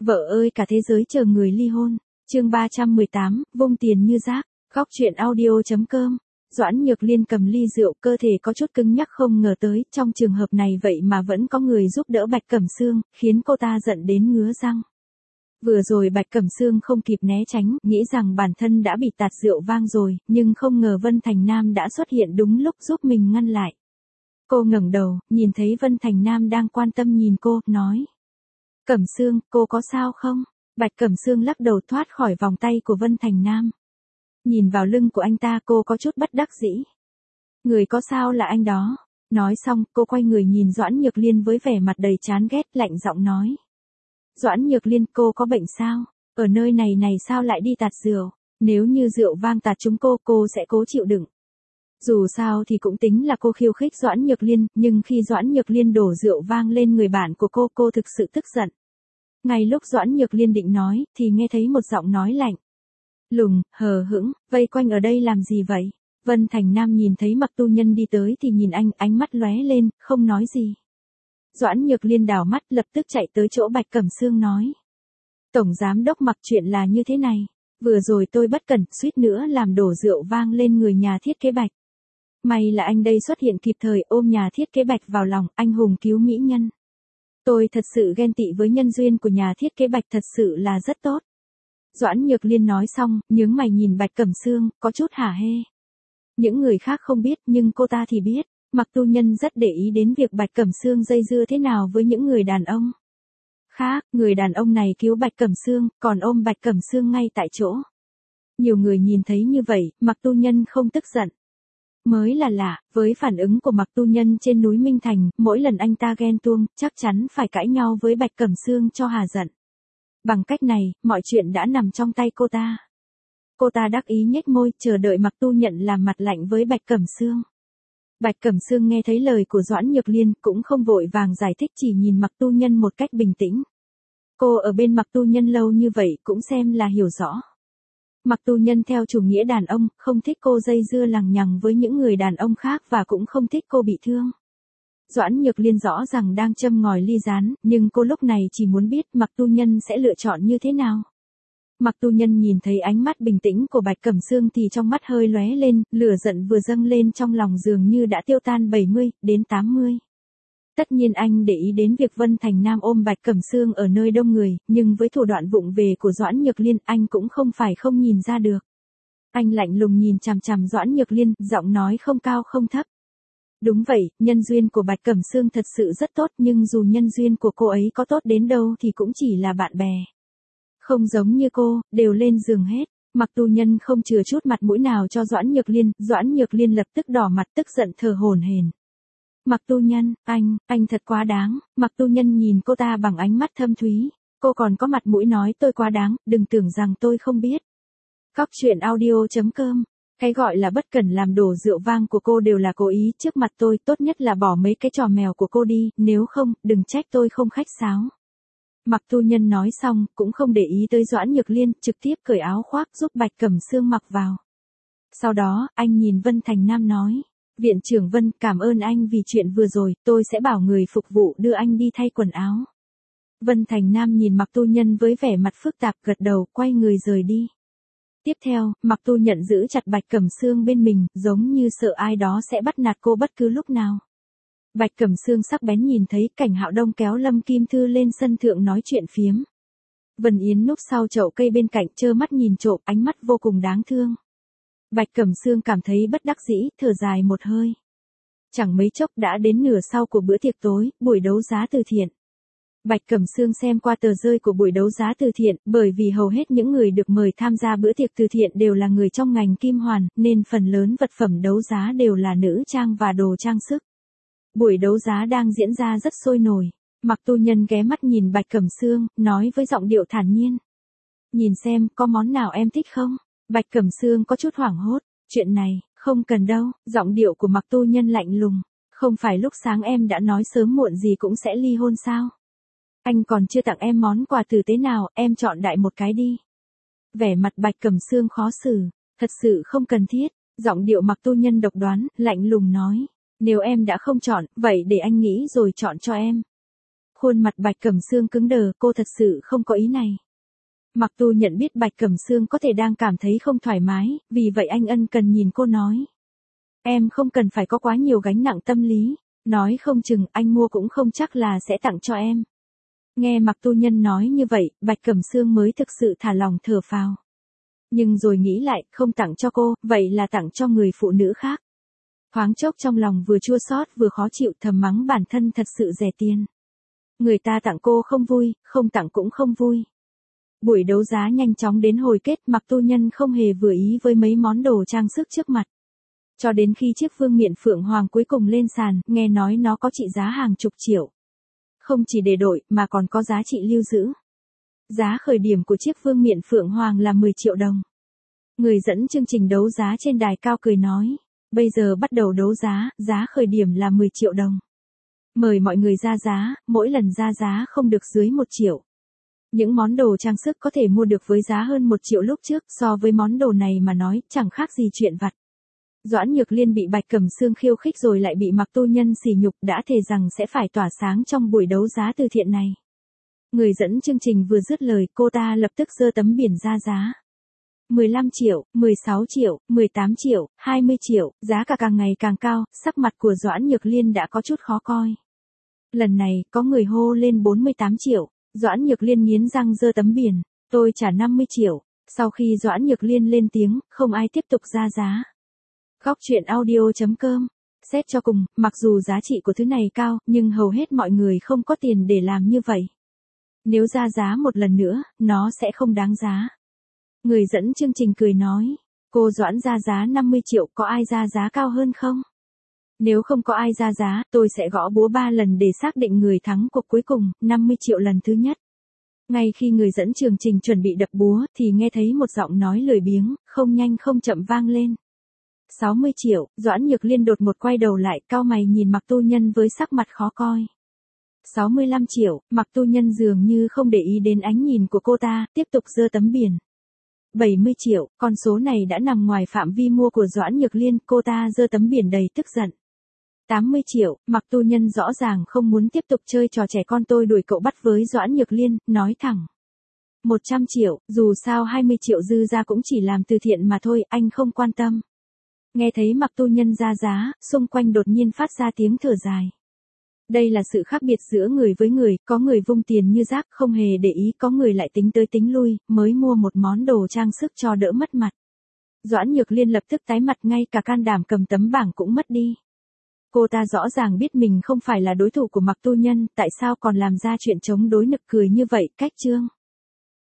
Vợ ơi cả thế giới chờ người ly hôn. Chương 318, vung tiền như rác. Góc truyện audio.com. Doãn Nhược Liên cầm ly rượu, cơ thể có chút cứng nhắc, không ngờ tới, trong trường hợp này vậy mà vẫn có người giúp đỡ Bạch Cẩm Sương, khiến cô ta giận đến ngứa răng. Vừa rồi Bạch Cẩm Sương không kịp né tránh, nghĩ rằng bản thân đã bị tạt rượu vang rồi, nhưng không ngờ Vân Thành Nam đã xuất hiện đúng lúc giúp mình ngăn lại. Cô ngẩng đầu, nhìn thấy Vân Thành Nam đang quan tâm nhìn cô, nói: Cẩm Sương, cô có sao không? Bạch Cẩm Sương lắc đầu thoát khỏi vòng tay của Vân Thành Nam. Nhìn vào lưng của anh ta, cô có chút bất đắc dĩ. Người có sao là anh đó. Nói xong, cô quay người nhìn Doãn Nhược Liên với vẻ mặt đầy chán ghét, lạnh giọng nói: Doãn Nhược Liên, cô có bệnh sao? Ở nơi này sao lại đi tạt rượu? Nếu như rượu vang tạt chúng cô sẽ cố chịu đựng. Dù sao thì cũng tính là cô khiêu khích Doãn Nhược Liên, nhưng khi Doãn Nhược Liên đổ rượu vang lên người bạn của cô thực sự tức giận. Ngay lúc Doãn Nhược Liên định nói, thì nghe thấy một giọng nói lạnh lùng, hờ hững: vây quanh ở đây làm gì vậy? Vân Thành Nam nhìn thấy Mặc Tu Nhân đi tới thì nhìn anh, ánh mắt lóe lên, không nói gì. Doãn Nhược Liên đảo mắt, lập tức chạy tới chỗ Bạch Cẩm Sương nói: Tổng giám đốc Mặc, chuyện là như thế này. Vừa rồi tôi bất cẩn, suýt nữa làm đổ rượu vang lên người nhà thiết kế Bạch. May là anh đây xuất hiện kịp thời, ôm nhà thiết kế Bạch vào lòng, anh hùng cứu mỹ nhân. Tôi thật sự ghen tị với nhân duyên của nhà thiết kế Bạch, thật sự là rất tốt. Doãn Nhược Liên nói xong, nhướng mày nhìn Bạch Cẩm Sương, có chút hả hê. Những người khác không biết, nhưng cô ta thì biết. Mặc Tu Nhân rất để ý đến việc Bạch Cẩm Sương dây dưa thế nào với những người đàn ông khác. Người đàn ông này cứu Bạch Cẩm Sương, còn ôm Bạch Cẩm Sương ngay tại chỗ. Nhiều người nhìn thấy như vậy, Mặc Tu Nhân không tức giận. Mới là lạ, với phản ứng của Mặc Tu Nhân trên núi Minh Thành, mỗi lần anh ta ghen tuông, chắc chắn phải cãi nhau với Bạch Cẩm Sương cho hà giận. Bằng cách này, mọi chuyện đã nằm trong tay cô ta. Cô ta đắc ý nhếch môi, chờ đợi Mặc Tu Nhận làm mặt lạnh với Bạch Cẩm Sương. Bạch Cẩm Sương nghe thấy lời của Doãn Nhược Liên, cũng không vội vàng giải thích, chỉ nhìn Mặc Tu Nhân một cách bình tĩnh. Cô ở bên Mặc Tu Nhân lâu như vậy cũng xem là hiểu rõ. Mặc Tu Nhân theo chủ nghĩa đàn ông, không thích cô dây dưa lằng nhằng với những người đàn ông khác và cũng không thích cô bị thương. Doãn Nhược Liên rõ ràng đang châm ngòi ly gián, nhưng cô lúc này chỉ muốn biết Mặc Tu Nhân sẽ lựa chọn như thế nào. Mặc Tu Nhân nhìn thấy ánh mắt bình tĩnh của Bạch Cẩm Sương thì trong mắt hơi lóe lên, lửa giận vừa dâng lên trong lòng dường như đã tiêu tan 70 đến 80. Tất nhiên anh để ý đến việc Vân Thành Nam ôm Bạch Cẩm Sương ở nơi đông người, nhưng với thủ đoạn vụng về của Doãn Nhược Liên, anh cũng không phải không nhìn ra được. Anh lạnh lùng nhìn chằm chằm Doãn Nhược Liên, giọng nói không cao không thấp. Đúng vậy, nhân duyên của Bạch Cẩm Sương thật sự rất tốt, nhưng dù nhân duyên của cô ấy có tốt đến đâu thì cũng chỉ là bạn bè. Không giống như cô, đều lên giường hết. Mặc Tu Nhân không chừa chút mặt mũi nào cho Doãn Nhược Liên lập tức đỏ mặt, tức giận thở hổn hển. Mặc Tu Nhân, anh thật quá đáng. Mặc Tu Nhân nhìn cô ta bằng ánh mắt thâm thúy. Cô còn có mặt mũi nói tôi quá đáng, đừng tưởng rằng tôi không biết. Góc truyện audio.com. Cái gọi là bất cẩn làm đổ rượu vang của cô đều là cố ý, trước mặt tôi tốt nhất là bỏ mấy cái trò mèo của cô đi, nếu không, đừng trách tôi không khách sáo. Mặc Tu Nhân nói xong, cũng không để ý tới Doãn Nhược Liên, trực tiếp cởi áo khoác giúp Bạch Cẩm Sương mặc vào. Sau đó, anh nhìn Vân Thành Nam nói: Viện trưởng Vân, cảm ơn anh vì chuyện vừa rồi, tôi sẽ bảo người phục vụ đưa anh đi thay quần áo. Vân Thành Nam nhìn Mặc Tu Nhân với vẻ mặt phức tạp, gật đầu, quay người rời đi. Tiếp theo, Mặc Tu Nhận giữ chặt Bạch Cẩm Sương bên mình, giống như sợ ai đó sẽ bắt nạt cô bất cứ lúc nào. Bạch Cẩm Sương sắc bén nhìn thấy Cảnh Hạo Đông kéo Lâm Kim Thư lên sân thượng nói chuyện phiếm. Vân Yến núp sau chậu cây bên cạnh trơ mắt nhìn trộm, ánh mắt vô cùng đáng thương. Bạch Cẩm Sương cảm thấy bất đắc dĩ, thở dài một hơi. Chẳng mấy chốc đã đến nửa sau của bữa tiệc tối, buổi đấu giá từ thiện. Bạch Cẩm Sương xem qua tờ rơi của buổi đấu giá từ thiện, bởi vì hầu hết những người được mời tham gia bữa tiệc từ thiện đều là người trong ngành kim hoàn, nên phần lớn vật phẩm đấu giá đều là nữ trang và đồ trang sức. Buổi đấu giá đang diễn ra rất sôi nổi. Mặc Tu Nhân ghé mắt nhìn Bạch Cẩm Sương, nói với giọng điệu thản nhiên: Nhìn xem, có món nào em thích không? Bạch Cẩm Sương có chút hoảng hốt. Chuyện này, không cần đâu. Giọng điệu của Mặc Tu Nhân lạnh lùng. Không phải lúc sáng em đã nói sớm muộn gì cũng sẽ ly hôn sao? Anh còn chưa tặng em món quà tử tế nào, em chọn đại một cái đi. Vẻ mặt Bạch Cẩm Sương khó xử. Thật sự không cần thiết. Giọng điệu Mặc Tu Nhân độc đoán, lạnh lùng nói: Nếu em đã không chọn, vậy để anh nghĩ rồi chọn cho em. Khuôn mặt Bạch Cẩm Sương cứng đờ, cô thật sự không có ý này. Mặc Tu nhận biết Bạch Cẩm Sương có thể đang cảm thấy không thoải mái, vì vậy anh ân cần nhìn cô nói. Em không cần phải có quá nhiều gánh nặng tâm lý, nói không chừng anh mua cũng không chắc là sẽ tặng cho em. Nghe Mặc Tu Nhân nói như vậy, Bạch Cẩm Sương mới thực sự thả lòng thở phào. Nhưng rồi nghĩ lại, không tặng cho cô, vậy là tặng cho người phụ nữ khác. Thoáng chốc trong lòng vừa chua xót vừa khó chịu, thầm mắng bản thân thật sự rẻ tiền. Người ta tặng cô không vui, không tặng cũng không vui. Buổi đấu giá nhanh chóng đến hồi kết, Mặc Tu Nhân không hề vừa ý với mấy món đồ trang sức trước mặt. Cho đến khi chiếc vương miện phượng hoàng cuối cùng lên sàn, nghe nói nó có trị giá hàng chục triệu. Không chỉ để đổi, mà còn có giá trị lưu giữ. Giá khởi điểm của chiếc vương miện phượng hoàng là 10 triệu đồng. Người dẫn chương trình đấu giá trên đài cao cười nói, bây giờ bắt đầu đấu giá, giá khởi điểm là 10 triệu đồng. Mời mọi người ra giá, mỗi lần ra giá không được dưới 1 triệu. Những món đồ trang sức có thể mua được với giá hơn 1 triệu lúc trước, so với món đồ này mà nói, chẳng khác gì chuyện vặt. Doãn Nhược Liên bị Bạch Cẩm Sương khiêu khích rồi lại bị Mặc Tu Nhân sỉ nhục, đã thề rằng sẽ phải tỏa sáng trong buổi đấu giá từ thiện này. Người dẫn chương trình vừa dứt lời, cô ta lập tức giơ tấm biển ra giá. 15 triệu, 16 triệu, 18 triệu, 20 triệu, giá cả càng ngày càng cao, sắc mặt của Doãn Nhược Liên đã có chút khó coi. Lần này, có người hô lên 48 triệu, Doãn Nhược Liên nghiến răng giơ tấm biển, tôi trả 50 triệu. Sau khi Doãn Nhược Liên lên tiếng, không ai tiếp tục ra giá. Góc truyện audio.com. Xét cho cùng, mặc dù giá trị của thứ này cao, nhưng hầu hết mọi người không có tiền để làm như vậy. Nếu ra giá một lần nữa, nó sẽ không đáng giá. Người dẫn chương trình cười nói, cô Doãn ra giá 50 triệu, có ai ra giá cao hơn không? Nếu không có ai ra giá, tôi sẽ gõ búa 3 lần để xác định người thắng cuộc cuối cùng, 50 triệu lần thứ nhất. Ngay khi người dẫn chương trình chuẩn bị đập búa, thì nghe thấy một giọng nói lười biếng, không nhanh không chậm vang lên. 60 triệu, Doãn Nhược Liên đột ngột quay đầu lại, cau mày nhìn Mặc Tu Nhân với sắc mặt khó coi. 65 triệu, Mặc Tu Nhân dường như không để ý đến ánh nhìn của cô ta, tiếp tục giơ tấm biển. 70 triệu, con số này đã nằm ngoài phạm vi mua của Doãn Nhược Liên, cô ta giơ tấm biển đầy tức giận. 80 triệu, Mặc Tu Nhân rõ ràng không muốn tiếp tục chơi trò trẻ con tôi đuổi cậu bắt với Doãn Nhược Liên, nói thẳng. 100 triệu, dù sao 20 triệu dư ra cũng chỉ làm từ thiện mà thôi, anh không quan tâm. Nghe thấy Mặc Tu Nhân ra giá, xung quanh đột nhiên phát ra tiếng thở dài. Đây là sự khác biệt giữa người với người, có người vung tiền như rác không hề để ý, có người lại tính tới tính lui, mới mua một món đồ trang sức cho đỡ mất mặt. Doãn Nhược Liên lập tức tái mặt, ngay cả can đảm cầm tấm bảng cũng mất đi. Cô ta rõ ràng biết mình không phải là đối thủ của Mặc Tu Nhân, tại sao còn làm ra chuyện chống đối nực cười như vậy, cách chương.